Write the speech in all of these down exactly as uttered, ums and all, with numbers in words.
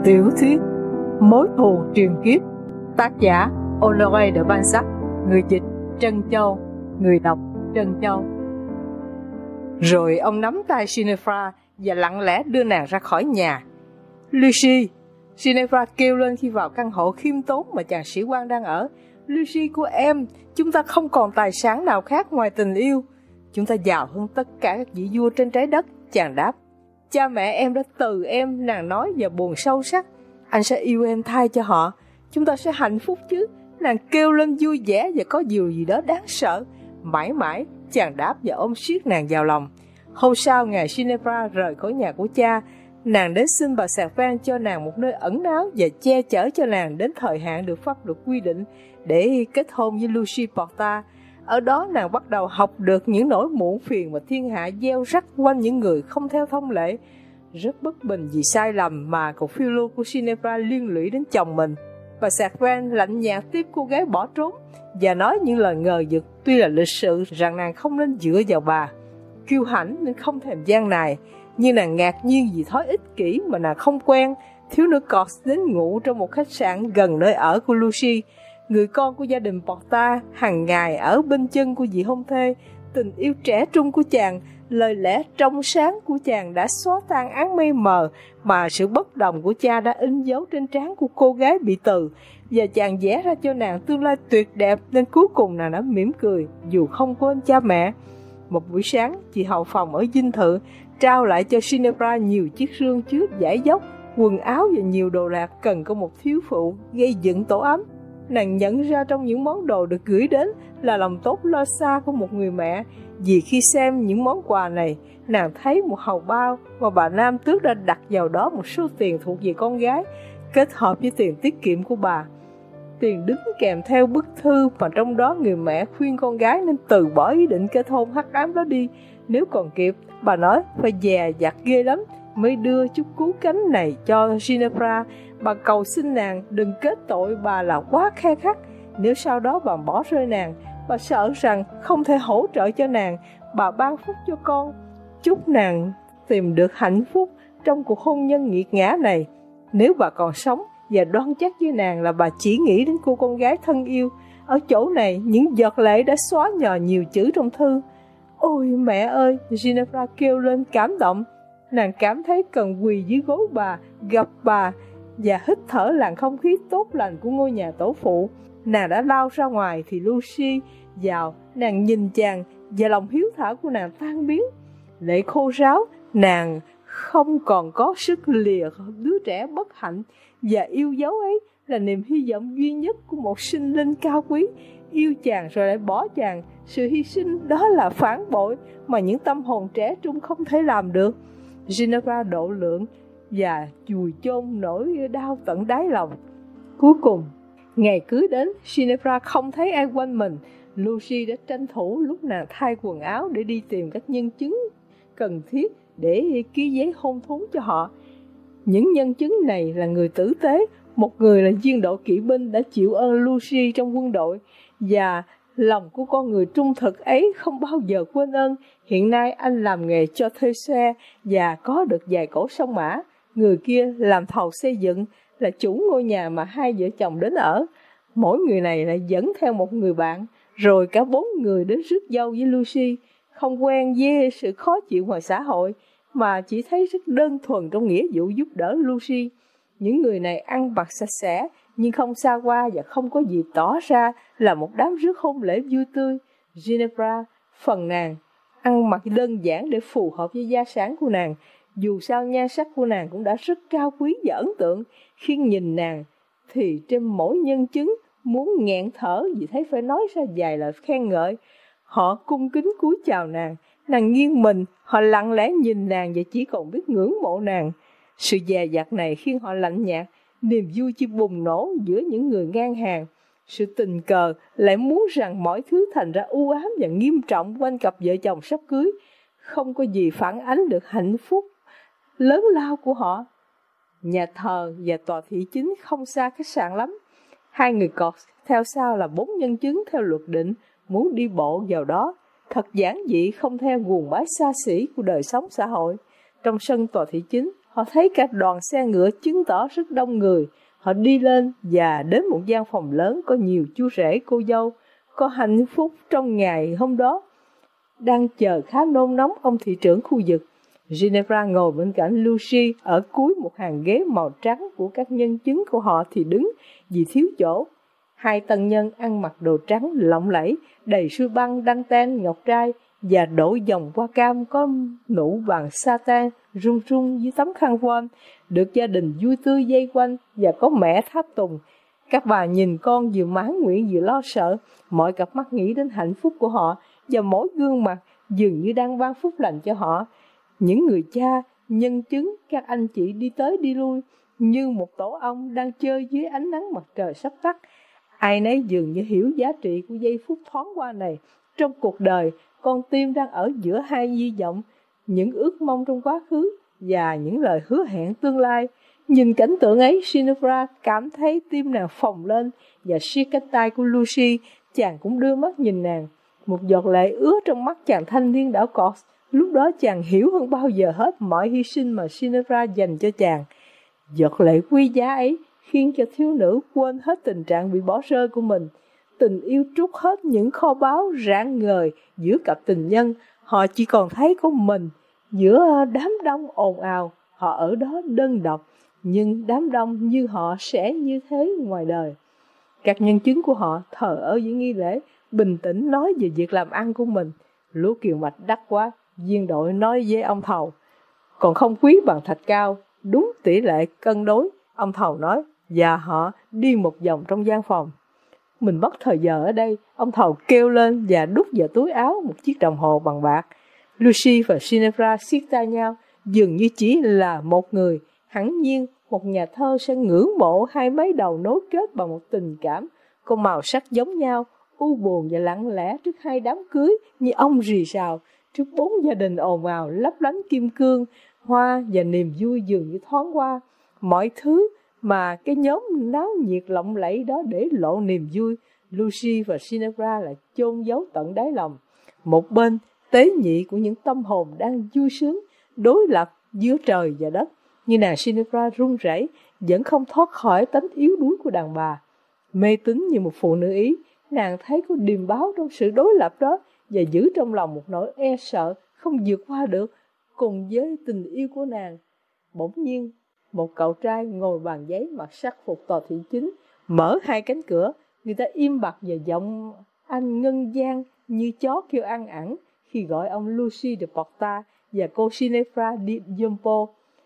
Tiểu thuyết Mối thù truyền kiếp, tác giả Honoré de Balzac, người dịch Trân Châu, người đọc Trân Châu. Rồi ông nắm tay Ginevra và lặng lẽ đưa nàng ra khỏi nhà. Lucy! Ginevra kêu lên khi vào căn hộ khiêm tốn mà chàng sĩ quan đang ở. Lucy của em, chúng ta không còn tài sản nào khác ngoài tình yêu. Chúng ta giàu hơn tất cả các vị vua trên trái đất, chàng đáp. Cha mẹ em đã từ em, nàng nói và buồn sâu sắc. Anh sẽ yêu em thay cho họ. Chúng ta sẽ hạnh phúc chứ. Nàng kêu lên vui vẻ và có điều gì đó đáng sợ. Mãi mãi, chàng đáp và ôm siết nàng vào lòng. Hôm sau, ngày Ginevra rời khỏi nhà của cha, nàng đến xin bà Servan cho nàng một nơi ẩn náu và che chở cho nàng đến thời hạn được pháp luật quy định để kết hôn với Lucy Porta. Ở đó nàng bắt đầu học được những nỗi muộn phiền mà thiên hạ gieo rắc quanh những người không theo thông lệ. Rất bất bình vì sai lầm mà cậu phiêu lưu của Ginevra liên lụy đến chồng mình. Bà Servan lạnh nhạt tiếp cô gái bỏ trốn và nói những lời ngờ vực, tuy là lịch sự rằng nàng không nên dựa vào bà. Kiêu hãnh nên không thèm gian nài, nhưng nàng ngạc nhiên vì thói ích kỷ mà nàng không quen. Thiếu nữ Cox đến ngủ trong một khách sạn gần nơi ở của Lucy. Người con của gia đình Porta hàng ngày ở bên chân của vị hôn thê. Tình yêu trẻ trung của chàng, lời lẽ trong sáng của chàng đã xóa tan áng mây mờ mà sự bất đồng của cha đã in dấu trên trán của cô gái bị từ, và chàng vẽ ra cho nàng tương lai tuyệt đẹp, nên cuối cùng nàng đã mỉm cười dù không quên cha mẹ. Một buổi sáng, chị hậu phòng ở dinh thự trao lại cho Ginevra nhiều chiếc rương chứa vải dốc, quần áo và nhiều đồ đạc cần có một thiếu phụ gây dựng tổ ấm. Nàng nhận ra trong những món đồ được gửi đến là lòng tốt lo xa của một người mẹ, vì khi xem những món quà này, nàng thấy một hầu bao mà bà Nam Tước đã đặt vào đó một số tiền thuộc về con gái, kết hợp với tiền tiết kiệm của bà. Tiền đứng kèm theo bức thư mà trong đó người mẹ khuyên con gái nên từ bỏ ý định kết hôn hắc ám đó đi, nếu còn kịp. Bà nói phải dè dặt ghê lắm mới đưa chút cứu cánh này cho Ginevra. Bà cầu xin nàng đừng kết tội bà là quá khe khắc. Nếu sau đó bà bỏ rơi nàng, bà sợ rằng không thể hỗ trợ cho nàng. Bà ban phúc cho con, chúc nàng tìm được hạnh phúc trong cuộc hôn nhân nghiệt ngã này. Nếu bà còn sống và đoan chắc với nàng là bà chỉ nghĩ đến cô con gái thân yêu. Ở chỗ này, những giọt lệ đã xóa nhòa nhiều chữ trong thư. Ôi mẹ ơi! Ginevra kêu lên cảm động. Nàng cảm thấy cần quỳ dưới gối bà, gặp bà và hít thở làn không khí tốt lành của ngôi nhà tổ phụ. Nàng đã lao ra ngoài thì Lucy vào. Nàng nhìn chàng và lòng hiếu thảo của nàng tan biến. Lệ khô ráo, nàng không còn có sức lìa đứa trẻ bất hạnh, và yêu dấu ấy là niềm hy vọng duy nhất của một sinh linh cao quý. Yêu chàng rồi lại bỏ chàng, sự hy sinh đó là phản bội mà những tâm hồn trẻ trung không thể làm được. Ginevra độ lượng và chùi chôn nỗi đau tận đáy lòng. Cuối cùng, ngày cưới đến, Ginevra không thấy ai quanh mình. Lucy đã tranh thủ lúc nàng thay quần áo để đi tìm các nhân chứng cần thiết để ký giấy hôn thú cho họ. Những nhân chứng này là người tử tế, một người là viên đội kỵ binh đã chịu ơn Lucy trong quân đội, và lòng của con người trung thực ấy không bao giờ quên ơn. Hiện nay anh làm nghề cho thuê xe và có được vài cỗ sông mã. Người kia làm thầu xây dựng, là chủ ngôi nhà mà hai vợ chồng đến ở. Mỗi người này lại dẫn theo một người bạn, rồi cả bốn người đến rước dâu với Lucy. Không quen với sự khó chịu ngoài xã hội, mà chỉ thấy rất đơn thuần trong nghĩa vụ giúp đỡ Lucy. Những người này ăn mặc sạch sẽ, nhưng không xa hoa và không có gì tỏ ra là một đám rước hôn lễ vui tươi. Ginevra, phần nàng, ăn mặc đơn giản để phù hợp với gia sản của nàng. Dù sao nhan sắc của nàng cũng đã rất cao quý và ấn tượng. Khi nhìn nàng, thì trên mỗi nhân chứng muốn nghẹn thở vì thấy phải nói ra vài lời khen ngợi. Họ cung kính cúi chào nàng, nàng nghiêng mình, họ lặng lẽ nhìn nàng và chỉ còn biết ngưỡng mộ nàng. Sự dè dặt này khiến họ lạnh nhạt, niềm vui chỉ bùng nổ giữa những người ngang hàng. Sự tình cờ lại muốn rằng mọi thứ thành ra u ám và nghiêm trọng quanh cặp vợ chồng sắp cưới. Không có gì phản ánh được hạnh phúc lớn lao của họ. Nhà thờ và tòa thị chính không xa khách sạn lắm. Hai người cọt theo sau là bốn nhân chứng theo luật định muốn đi bộ vào đó. Thật giản dị, không theo guồng bái xa xỉ của đời sống xã hội. Trong sân tòa thị chính, họ họ thấy cả đoàn xe ngựa chứng tỏ rất đông người. Họ đi lên và đến một gian phòng lớn có nhiều chú rể cô dâu, có hạnh phúc trong ngày hôm đó. Đang chờ khá nôn nóng ông thị trưởng khu vực. Ginevra ngồi bên cạnh Lucy ở cuối một hàng ghế màu trắng của các nhân chứng của họ thì đứng vì thiếu chỗ. Hai tân nhân ăn mặc đồ trắng lộng lẫy, đầy suy băng, đăng ten, ngọc trai và đội vòng hoa cam có nụ bằng sa-tan rung rung dưới tấm khăn voan, được gia đình vui tươi dây quanh và có mẹ tháp tùng. Các bà nhìn con vừa mãn nguyện vừa lo sợ, mọi cặp mắt nghĩ đến hạnh phúc của họ và mỗi gương mặt dường như đang ban phúc lành cho họ. Những người cha, nhân chứng, các anh chị đi tới đi lui như một tổ ong đang chơi dưới ánh nắng mặt trời sắp tắt. Ai nấy dường như hiểu giá trị của giây phút thoáng qua này. Trong cuộc đời, con tim đang ở giữa hai hy vọng, những ước mong trong quá khứ và những lời hứa hẹn tương lai. Nhìn cảnh tượng ấy, Ginevra cảm thấy tim nàng phồng lên và siết cánh tay của Lucy. Chàng cũng đưa mắt nhìn nàng. Một giọt lệ ứa trong mắt chàng thanh niên đảo cọt. Lúc đó chàng hiểu hơn bao giờ hết mọi hy sinh mà Ginevra dành cho chàng. Giọt lệ quý giá ấy khiến cho thiếu nữ quên hết tình trạng bị bỏ rơi của mình. Tình yêu trút hết những kho báu rạng ngời giữa cặp tình nhân. Họ chỉ còn thấy có mình giữa đám đông ồn ào. Họ ở đó đơn độc, nhưng đám đông như họ sẽ như thế ngoài đời. Các nhân chứng của họ thờ ơ với nghi lễ, bình tĩnh nói về việc làm ăn của mình. Lúa kiều mạch đắt quá, viên đội nói với ông thầu. Còn không quý bằng thạch cao, đúng tỷ lệ cân đối, ông thầu nói. Và họ đi một vòng trong gian phòng. Mình mất thời giờ ở đây, ông thầu kêu lên và đút vào túi áo một chiếc đồng hồ bằng bạc. Lucy và Ginevra siết tay nhau, dường như chỉ là một người. Hẳn nhiên, một nhà thơ sẽ ngưỡng mộ hai mái đầu nối kết bằng một tình cảm có màu sắc giống nhau, u buồn và lặng lẽ trước hai đám cưới như ong rì rào, trước bốn gia đình ồn ào lấp lánh kim cương, hoa và niềm vui dường như thoáng qua. Mọi thứ mà cái nhóm náo nhiệt lộng lẫy đó để lộ niềm vui, Lucy và Ginevra lại chôn giấu tận đáy lòng. Một bên, tế nhị của những tâm hồn đang vui sướng, đối lập giữa trời và đất. Như nàng Ginevra run rẩy, vẫn không thoát khỏi tánh yếu đuối của đàn bà. Mê tín như một phụ nữ Ý, nàng thấy có điềm báo trong sự đối lập đó và giữ trong lòng một nỗi e sợ không vượt qua được. Cùng với tình yêu của nàng, bỗng nhiên một cậu trai ngồi bàn giấy mặc sắc phục tòa thị chính, mở hai cánh cửa. Người ta im bặt và giọng anh ngân vang như chó kêu ăn ẳng khi gọi ông Lucy de Porta và cô Ginevra di Giampo.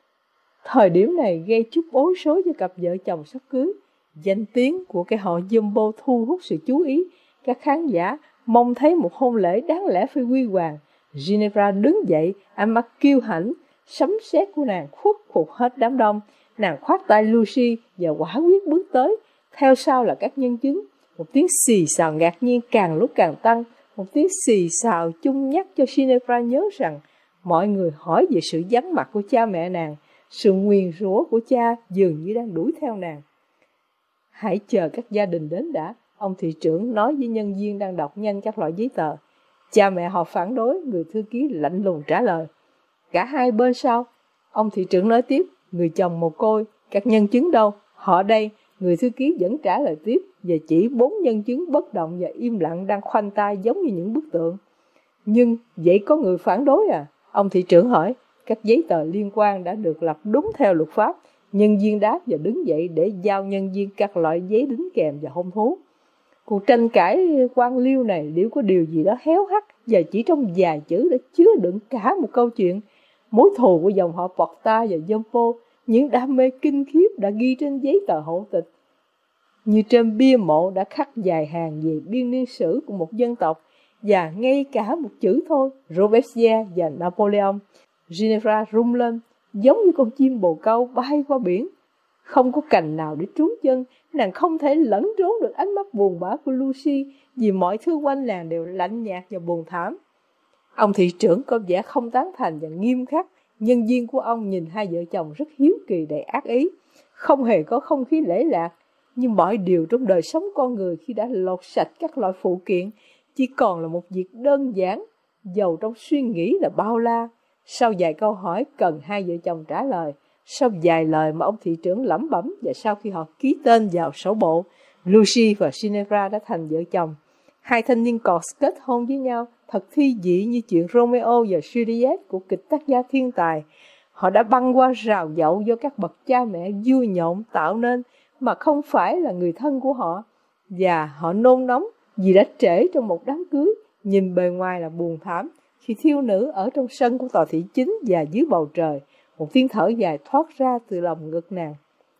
Thời điểm này gây chút bối rối cho cặp vợ chồng sắp cưới. Danh tiếng của cái họ Giampo thu hút sự chú ý. Các khán giả mong thấy một hôn lễ đáng lẽ phải huy hoàng. Ginevra đứng dậy, ánh mắt kiêu hãnh, sấm sét của nàng khuất phục hết đám đông. Nàng khoát tay Lucy và quả quyết bước tới. Theo sau là các nhân chứng. Một tiếng xì xào ngạc nhiên càng lúc càng tăng. Một tiếng xì xào chung nhắc cho Ginevra nhớ rằng mọi người hỏi về sự vắng mặt của cha mẹ nàng. Sự nguyền rủa của cha dường như đang đuổi theo nàng. Hãy chờ các gia đình đến đã, ông thị trưởng nói với nhân viên đang đọc nhanh các loại giấy tờ. Cha mẹ họ phản đối, người thư ký lạnh lùng trả lời. Cả hai bên sau, ông thị trưởng nói tiếp, người chồng mồ côi, các nhân chứng đâu? Họ đây, người thư ký vẫn trả lời tiếp, và chỉ bốn nhân chứng bất động và im lặng đang khoanh tay giống như những bức tượng. Nhưng vậy có người phản đối à? Ông thị trưởng hỏi. Các giấy tờ liên quan đã được lập đúng theo luật pháp. Nhân viên đáp và đứng dậy để giao nhân viên các loại giấy đính kèm và hôn thú. Cuộc tranh cãi quan liêu này liệu có điều gì đó héo hắt và chỉ trong vài chữ đã chứa đựng cả một câu chuyện. Mối thù của dòng họ Porta và Giampo, những đam mê kinh khiếp đã ghi trên giấy tờ hộ tịch. Như trên bia mộ đã khắc dài hàng về biên niên sử của một dân tộc, và ngay cả một chữ thôi, Robespierre và Napoleon. Ginevra rung lên, giống như con chim bồ câu bay qua biển. Không có cành nào để trú chân, nàng không thể lẫn trốn được ánh mắt buồn bã của Lucy, vì mọi thứ quanh nàng đều lạnh nhạt và buồn thảm. Ông thị trưởng có vẻ không tán thành và nghiêm khắc. Nhân viên của ông nhìn hai vợ chồng rất hiếu kỳ đầy ác ý. Không hề có không khí lễ lạc, nhưng mọi điều trong đời sống con người khi đã lột sạch các loại phụ kiện chỉ còn là một việc đơn giản, dầu trong suy nghĩ là bao la. Sau vài câu hỏi cần hai vợ chồng trả lời, Sau vài lời mà ông thị trưởng lẩm bẩm và sau khi họ ký tên vào sổ bộ, Lucy và Ginevra đã thành vợ chồng. Hai thanh niên cọt kết hôn với nhau, thật thi dị như chuyện Romeo và Juliet của kịch tác gia thiên tài. Họ đã băng qua rào dậu do các bậc cha mẹ vui nhộn tạo nên, mà không phải là người thân của họ. Và họ nôn nóng vì đã trễ trong một đám cưới, nhìn bề ngoài là buồn thảm. Khi thiếu nữ ở trong sân của tòa thị chính và dưới bầu trời, một tiếng thở dài thoát ra từ lòng ngực nàng.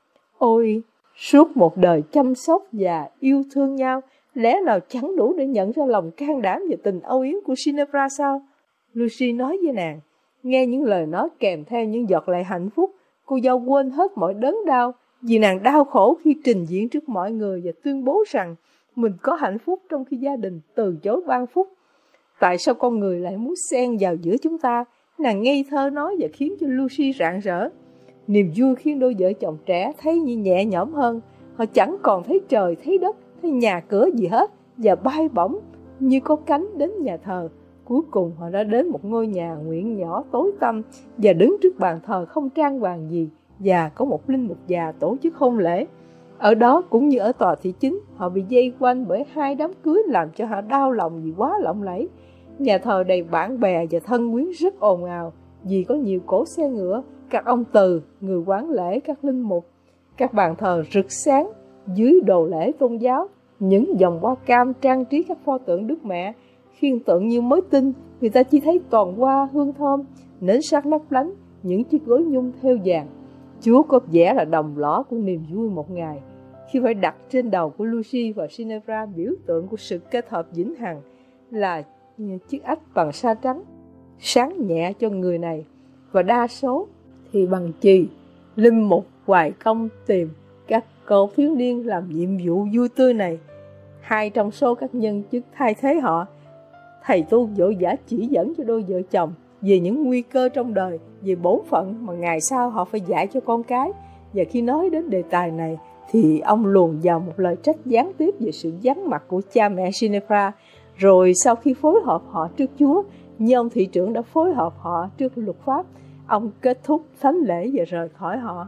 Ôi, suốt một đời chăm sóc và yêu thương nhau, lẽ nào chẳng đủ để nhận ra lòng can đảm và tình âu yếm của Ginevra sao? Lucy nói với nàng. Nghe những lời nói kèm theo những giọt lệ hạnh phúc, cô dâu quên hết mọi đớn đau, vì nàng đau khổ khi trình diễn trước mọi người và tuyên bố rằng mình có hạnh phúc trong khi gia đình từ chối ban phúc. Tại sao con người lại muốn xen vào giữa chúng ta? Nàng ngây thơ nói và khiến cho Lucy rạng rỡ. Niềm vui khiến đôi vợ chồng trẻ thấy như nhẹ nhõm hơn. Họ chẳng còn thấy trời, thấy đất, thấy nhà cửa gì hết, và bay bổng như có cánh đến nhà thờ. Cuối cùng họ đã đến một ngôi nhà nguyện nhỏ tối tăm và đứng trước bàn thờ không trang hoàng gì, và có một linh mục già tổ chức hôn lễ. Ở đó cũng như ở tòa thị chính, họ bị dây quanh bởi hai đám cưới làm cho họ đau lòng vì quá lộng lẫy. Nhà thờ đầy bạn bè và thân quyến rất ồn ào vì có nhiều cỗ xe ngựa, các ông từ, người quản lễ, các linh mục. Các bàn thờ rực sáng dưới đồ lễ tôn giáo, những vòng hoa cam trang trí các pho tượng Đức Mẹ. Khiên tượng như mới tinh, người ta chỉ thấy toàn hoa hương thơm, nến sắc lấp lánh, những chiếc gối nhung thêu vàng. Chúa có vẻ là đồng lõa của niềm vui một ngày, khi phải đặt trên đầu của Lucy và Ginevra biểu tượng của sự kết hợp vĩnh hằng là chiếc ách bằng sa trắng, sáng nhẹ cho người này, và đa số thì bằng chì. Linh mục hoài công tìm các cậu thiếu niên làm nhiệm vụ vui tươi này. Hai trong số các nhân chức thay thế họ, thầy tu dỗ dã chỉ dẫn cho đôi vợ chồng về những nguy cơ trong đời, về bổn phận mà ngày sau họ phải dạy cho con cái. Và khi nói đến đề tài này thì ông luồn vào một lời trách gián tiếp về sự vắng mặt của cha mẹ Ginevra. Rồi sau khi phối hợp họ trước Chúa, như ông thị trưởng đã phối hợp họ trước luật pháp, ông kết thúc thánh lễ và rời khỏi họ.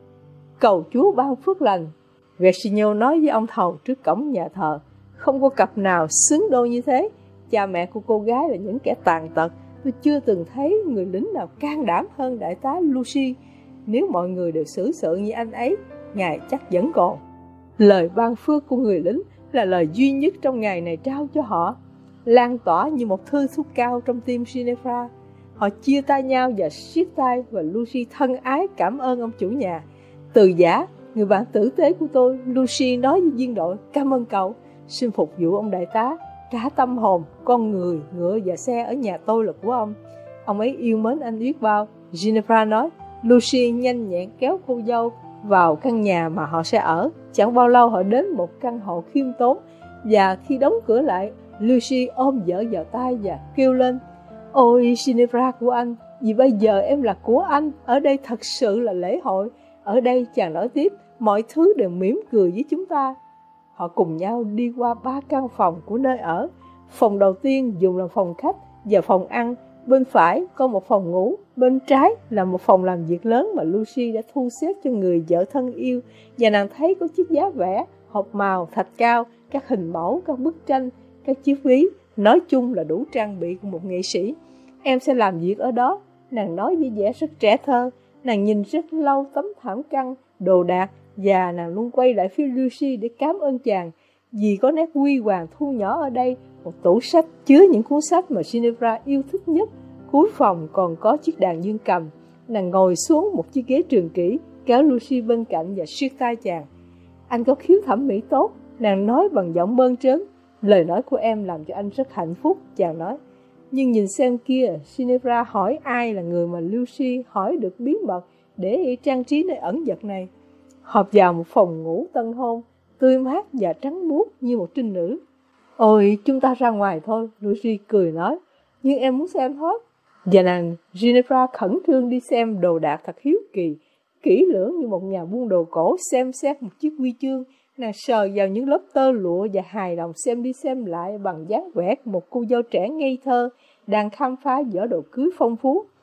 Cầu Chúa ban phước lành, Versinio nói với ông thầu trước cổng nhà thờ. Không có cặp nào xứng đôi như thế. Cha mẹ của cô gái là những kẻ tàn tật. Tôi chưa từng thấy người lính nào can đảm hơn đại tá Lucy. Nếu mọi người đều xử sự như anh ấy, ngài chắc vẫn còn. Lời ban phước của người lính là lời duy nhất trong ngày này trao cho họ, lan tỏa như một thư thuốc cao trong tim Ginevra. Họ chia tay nhau và siết tay, và Lucy thân ái cảm ơn ông chủ nhà. Từ giả, người bạn tử tế của tôi, Lucy nói với viên đội, cảm ơn cậu, xin phục vụ ông đại tá. Cả tâm hồn, con người, ngựa và xe ở nhà tôi là của ông. Ông ấy yêu mến anh biết bao. Ginevra nói. Lucy nhanh nhẹn kéo cô dâu vào căn nhà mà họ sẽ ở. Chẳng bao lâu họ đến một căn hộ khiêm tốn, và khi đóng cửa lại, Lucy ôm vợ vào tay và kêu lên: Ôi Ginevra của anh, vì bây giờ em là của anh. Ở đây thật sự là lễ hội. Ở đây, chàng nói tiếp, mọi thứ đều mỉm cười với chúng ta. Họ cùng nhau đi qua ba căn phòng của nơi ở. Phòng đầu tiên dùng làm phòng khách và phòng ăn. Bên phải có một phòng ngủ. Bên trái là một phòng làm việc lớn mà Lucy đã thu xếp cho người vợ thân yêu. Và nàng thấy có chiếc giá vẽ, hộp màu, thạch cao, các hình mẫu, các bức tranh, các chiếc ví. Nói chung là đủ trang bị của một nghệ sĩ. Em sẽ làm việc ở đó, nàng nói với vẻ rất trẻ thơ. Nàng nhìn rất lâu tấm thảm căng, đồ đạc, và nàng luôn quay lại phía Lucy để cảm ơn chàng. Vì có nét huy hoàng thu nhỏ ở đây, một tủ sách chứa những cuốn sách mà Ginevra yêu thích nhất. Cuối phòng còn có chiếc đàn dương cầm. Nàng ngồi xuống một chiếc ghế trường kỷ, kéo Lucy bên cạnh và siết tay chàng. Anh có khiếu thẩm mỹ tốt, nàng nói bằng giọng mơn trớn. Lời nói của em làm cho anh rất hạnh phúc, chàng nói. Nhưng nhìn xem kia, Ginevra hỏi ai là người mà Lucy hỏi được bí mật để trang trí nơi ẩn dật này. Họp vào một phòng ngủ tân hôn, tươi mát và trắng muốt như một trinh nữ. Ôi, chúng ta ra ngoài thôi, Lucy cười nói. Nhưng em muốn xem hết. Và nàng Ginevra khẩn trương đi xem đồ đạc thật hiếu kỳ, kỹ lưỡng như một nhà buôn đồ cổ xem xét một chiếc huy chương. Nàng sờ vào những lớp tơ lụa và hài lòng xem đi xem lại bằng dáng vẻ một cô dâu trẻ ngây thơ đang khám phá vỏ đồ cưới phong phú.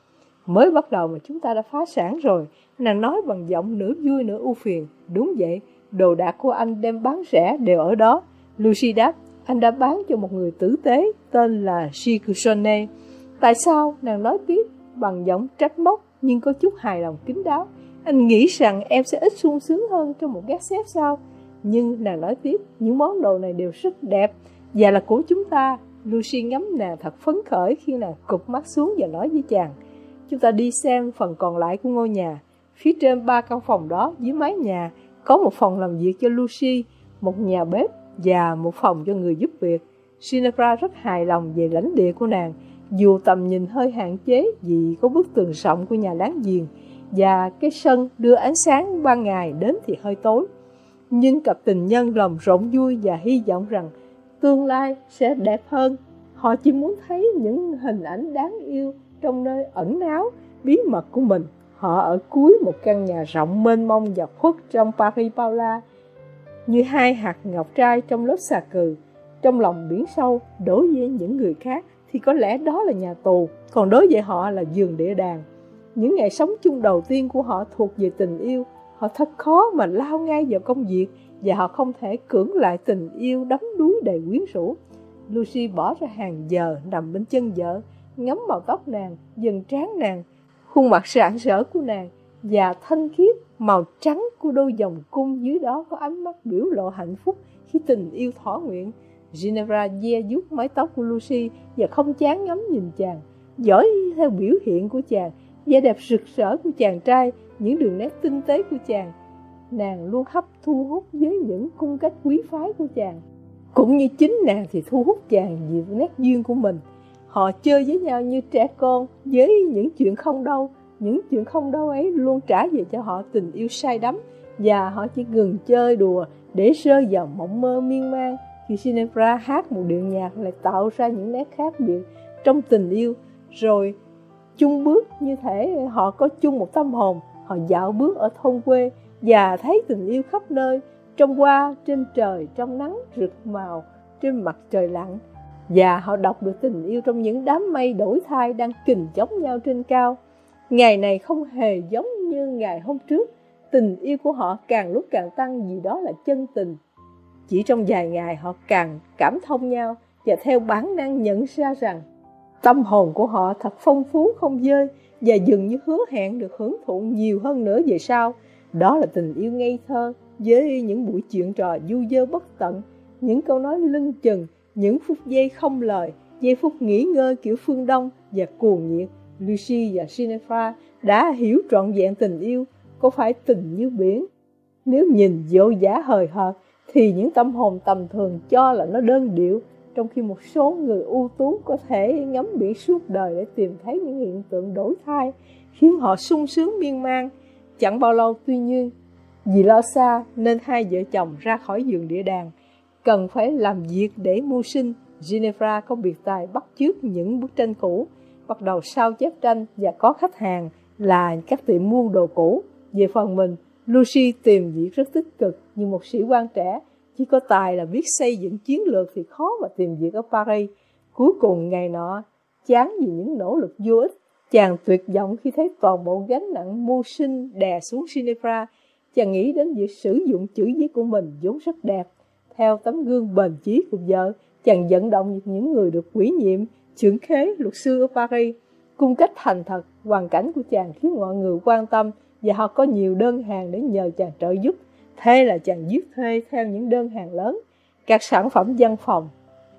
Mới bắt đầu mà chúng ta đã phá sản rồi. Nàng nói bằng giọng nửa vui nửa ưu phiền. Đúng vậy, đồ đạc của anh đem bán rẻ đều ở đó. Lucy đáp, anh đã bán cho một người tử tế tên là Shikushone. Tại sao? Nàng nói tiếp bằng giọng trách móc nhưng có chút hài lòng kín đáo. Anh nghĩ rằng em sẽ ít sung sướng hơn trong một gác xếp sao? Nhưng nàng nói tiếp, những món đồ này đều rất đẹp và là của chúng ta. Lucy ngắm nàng thật phấn khởi khi nàng cụp mắt xuống và nói với chàng, chúng ta đi xem phần còn lại của ngôi nhà. Phía trên ba căn phòng đó, dưới mái nhà, có một phòng làm việc cho Lucy, một nhà bếp và một phòng cho người giúp việc. Ginevra rất hài lòng về lãnh địa của nàng, dù tầm nhìn hơi hạn chế vì có bức tường rộng của nhà láng giềng và cái sân đưa ánh sáng ban ngày đến thì hơi tối. Nhưng cặp tình nhân lòng rộn vui và hy vọng rằng tương lai sẽ đẹp hơn. Họ chỉ muốn thấy những hình ảnh đáng yêu trong nơi ẩn náu, bí mật của mình. Họ ở cuối một căn nhà rộng mênh mông và khuất trong Paris Paula, như hai hạt ngọc trai trong lớp xà cừ. Trong lòng biển sâu, đối với những người khác thì có lẽ đó là nhà tù, còn đối với họ là giường địa đàng. Những ngày sống chung đầu tiên của họ thuộc về tình yêu. Họ thật khó mà lao ngay vào công việc và họ không thể cưỡng lại tình yêu đắm đuối đầy quyến rũ. Lucy bỏ ra hàng giờ nằm bên chân vợ, ngắm màu tóc nàng, dần trán nàng, khuôn mặt rạng rỡ của nàng và thanh khiết màu trắng của đôi vòng cung dưới đó có ánh mắt biểu lộ hạnh phúc khi tình yêu thỏa nguyện. Ginevra ve vuốt mái tóc của Lucy và không chán ngắm nhìn chàng, dõi theo biểu hiện của chàng, vẻ đẹp rực rỡ của chàng trai, những đường nét tinh tế của chàng. Nàng luôn hấp thu hút với những cung cách quý phái của chàng, cũng như chính nàng thì thu hút chàng vì nét duyên của mình. Họ chơi với nhau như trẻ con với những chuyện không đâu. Những chuyện không đâu ấy luôn trả về cho họ tình yêu say đắm, và họ chỉ ngừng chơi đùa để rơi vào mộng mơ miên man. Khi Ginevra hát một điệu nhạc lại tạo ra những nét khác biệt trong tình yêu, rồi chung bước như thể họ có chung một tâm hồn. Họ dạo bước ở thôn quê và thấy tình yêu khắp nơi, trong hoa, trên trời, trong nắng rực màu, trên mặt trời lặn. Và họ đọc được tình yêu trong những đám mây đổi thay đang kình chống nhau trên cao. Ngày này không hề giống như ngày hôm trước. Tình yêu của họ càng lúc càng tăng vì đó là chân tình. Chỉ trong vài ngày họ càng cảm thông nhau và theo bản năng nhận ra rằng tâm hồn của họ thật phong phú không dơi và dường như hứa hẹn được hưởng thụ nhiều hơn nữa về sau. Đó là tình yêu ngây thơ với những buổi chuyện trò du dơ bất tận, những câu nói lưng chừng, những phút giây không lời, giây phút nghỉ ngơi kiểu phương Đông và cuồng nhiệt. Lucy và Ginevra đã hiểu trọn vẹn tình yêu, có phải tình như biển. Nếu nhìn dỗ dã hời hợt thì những tâm hồn tầm thường cho là nó đơn điệu, trong khi một số người ưu tú có thể ngắm biển suốt đời để tìm thấy những hiện tượng đổi thay, khiến họ sung sướng miên man. Chẳng bao lâu tuy nhiên, vì lo xa nên hai vợ chồng ra khỏi giường địa đàng, cần phải làm việc để mưu sinh. Ginevra có biệt tài bắt chước những bức tranh cũ, bắt đầu sao chép tranh và có khách hàng là các tiệm mua đồ cũ. Về phần mình, Lucy tìm việc rất tích cực như một sĩ quan trẻ, chỉ có tài là biết xây dựng chiến lược thì khó mà tìm việc ở Paris. Cuối cùng ngày nọ, chán vì những nỗ lực vô ích, chàng tuyệt vọng khi thấy toàn bộ gánh nặng mưu sinh đè xuống Ginevra. Chàng nghĩ đến việc sử dụng chữ viết của mình vốn rất đẹp. Theo tấm gương bền chí của vợ, chàng vận động những người được ủy nhiệm, trưởng khế, luật sư ở Paris. Cung cách thành thật, hoàn cảnh của chàng khiến mọi người quan tâm và họ có nhiều đơn hàng để nhờ chàng trợ giúp. Thế là chàng viết thuê theo những đơn hàng lớn, các sản phẩm văn phòng.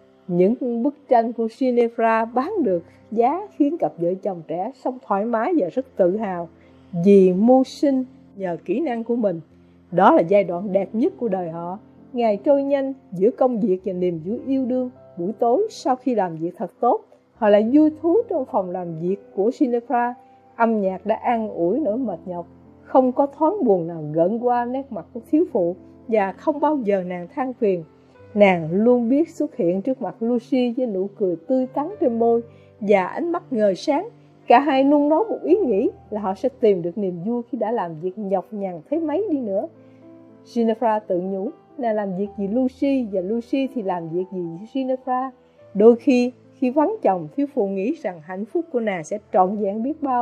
Những bức tranh của Ginevra bán được giá khiến cặp vợ chồng trẻ sống thoải mái và rất tự hào vì mưu sinh nhờ kỹ năng của mình. Đó là giai đoạn đẹp nhất của đời họ. Ngày trôi nhanh giữa công việc và niềm vui yêu đương. Buổi tối sau khi làm việc thật tốt, họ lại vui thú trong phòng làm việc của Ginevra. Âm nhạc đã an ủi nỗi mệt nhọc, không có thoáng buồn nào gợn qua nét mặt của thiếu phụ, và không bao giờ nàng than phiền. Nàng luôn biết xuất hiện trước mặt Lucy với nụ cười tươi tắn trên môi và ánh mắt ngời sáng. Cả hai nung nấu một ý nghĩ là họ sẽ tìm được niềm vui khi đã làm việc nhọc nhằn thế mấy đi nữa. Ginevra tự nhủ, nàng làm việc vì Lucy và Lucy thì làm việc vì Ginevra. Đôi khi, khi vắng chồng, thiếu phụ nghĩ rằng hạnh phúc của nàng sẽ trọn vẹn biết bao.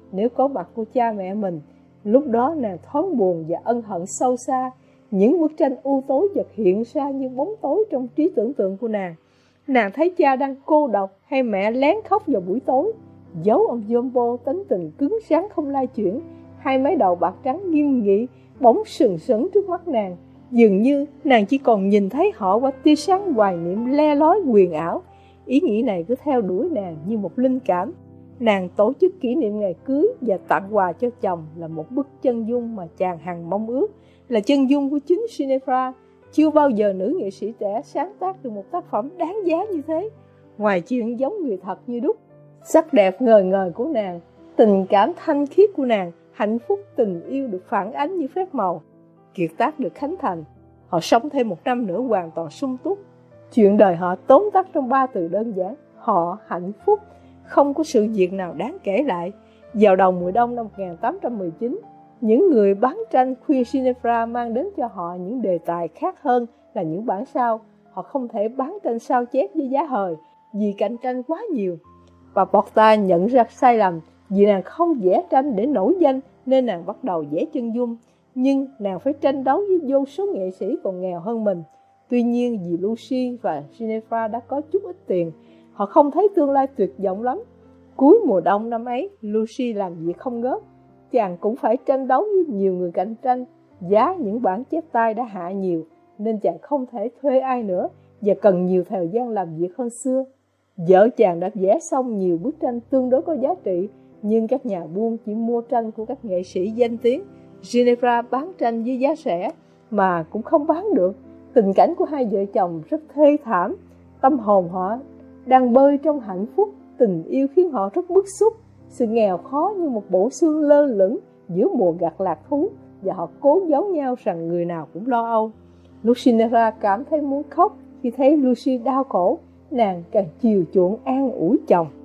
nếu có mặt của cha mẹ mình. Lúc đó nàng thoáng buồn và ân hận sâu xa. Những bức tranh u tối chợt hiện ra như bóng tối trong trí tưởng tượng của nàng. Nàng thấy cha đang cô độc hay mẹ lén khóc vào buổi tối. Dấu ông Jumbo tính tình cứng rắn không lai chuyển, hai mái đầu bạc trắng nghiêm nghị bỗng sừng sững trước mắt nàng. Dường như nàng chỉ còn nhìn thấy họ qua tia sáng hoài niệm le lói huyền ảo. Ý nghĩ này cứ theo đuổi nàng như một linh cảm. Nàng tổ chức kỷ niệm ngày cưới và tặng quà cho chồng là một bức chân dung mà chàng hằng mong ước, là chân dung của chính Ginevra. Chưa bao giờ nữ nghệ sĩ trẻ sáng tác được một tác phẩm đáng giá như thế. Ngoài chuyện giống người thật như đúc, sắc đẹp ngời ngời của nàng, tình cảm thanh khiết của nàng, hạnh phúc tình yêu được phản ánh như phép màu. Kiệt tác được khánh thành, họ sống thêm một năm nữa hoàn toàn sung túc. Chuyện đời họ tóm tắt trong ba từ đơn giản: họ hạnh phúc. Không có sự việc nào đáng kể lại. Vào đầu mùa đông năm một nghìn tám trăm mười chín, những người bán tranh khuyên Ginevra mang đến cho họ những đề tài khác hơn là những bản sao. Họ không thể bán tranh sao chép với giá hời vì cạnh tranh quá nhiều. Và Porta nhận ra sai lầm, vì nàng không vẽ tranh để nổi danh nên nàng bắt đầu vẽ chân dung. Nhưng nàng phải tranh đấu với vô số nghệ sĩ còn nghèo hơn mình. Tuy nhiên vì Lucy và Ginevra đã có chút ít tiền, họ không thấy tương lai tuyệt vọng lắm. Cuối mùa đông năm ấy, Lucy làm việc không ngớt. Chàng cũng phải tranh đấu với nhiều người cạnh tranh. Giá những bản chép tay đã hạ nhiều, nên chàng không thể thuê ai nữa và cần nhiều thời gian làm việc hơn xưa. Vợ chàng đã vẽ xong nhiều bức tranh tương đối có giá trị, nhưng các nhà buôn chỉ mua tranh của các nghệ sĩ danh tiếng. Ginevra bán tranh với giá rẻ mà cũng không bán được. Tình cảnh của hai vợ chồng rất thê thảm. Tâm hồn họ đang bơi trong hạnh phúc, tình yêu khiến họ rất bức xúc. Sự nghèo khó như một bộ xương lơ lửng giữa mùa gặt lạc thú, và họ cố giấu nhau rằng người nào cũng lo âu. Lúc Ginevra cảm thấy muốn khóc khi thấy Lucy đau khổ, nàng càng chiều chuộng an ủi chồng.